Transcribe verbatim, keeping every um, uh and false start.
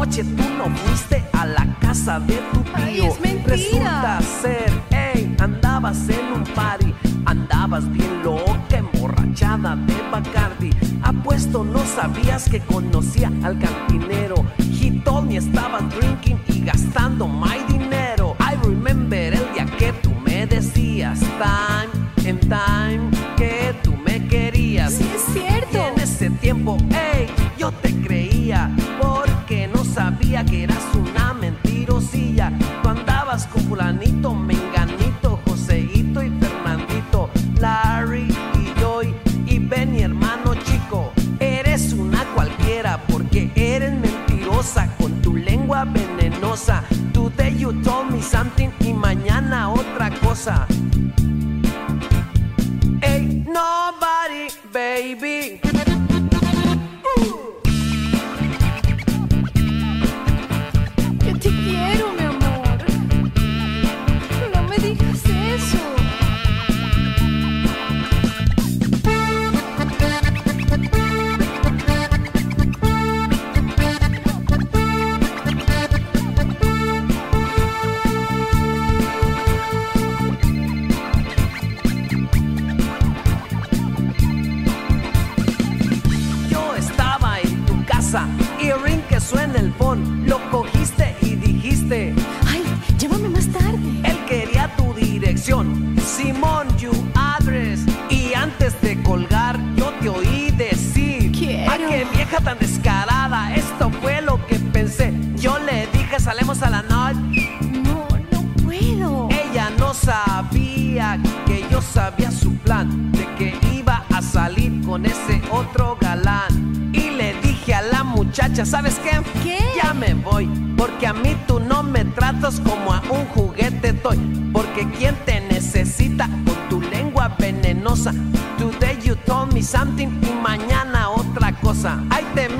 noche tú no fuiste a la casa de tu tío. Ay, es mentira. Resulta ser, ey, andabas en un party, andabas bien loca, emborrachada de Bacardi. Apuesto no sabías que conocía al cantinero. He told me estabas drinking y gastando my dinero. I remember el día que tú me decías time and time que tú me querías. Sí, es cierto. Y en ese tiempo, ey, yo te creía porque no sabía que eras una mentirosilla. Tú andabas con fulanito, menganito, Joseito y Fernandito, Larry y Joy y Benny, hermano chico. Eres una cualquiera porque eres mentirosa con tu lengua venenosa. Today you told me something y mañana otra cosa. Ain't nobody, baby. Yo te quiero, mi amor. No me digas eso. Yo estaba en tu casa y ring que suena el phone. Lo cogiste y dijiste, Ay, llámame más tarde. él quería tu dirección, Simón, you address. Y antes de colgar yo te oí decir, Quiero. ¡ay, qué vieja tan descarada! Esto fue lo que pensé. Yo le dije, salemos a la noche. No, no puedo. Ella no sabía que yo sabía su plan, de que iba a salir con ese otro galán. Y le dije a la muchacha, ¿sabes qué? ¿Qué? Ya me voy, porque a mí tú no me tratas como a un juguete toy. Porque quien te necesita con tu lengua venenosa. Today you told me something y mañana otra cosa. Ay, te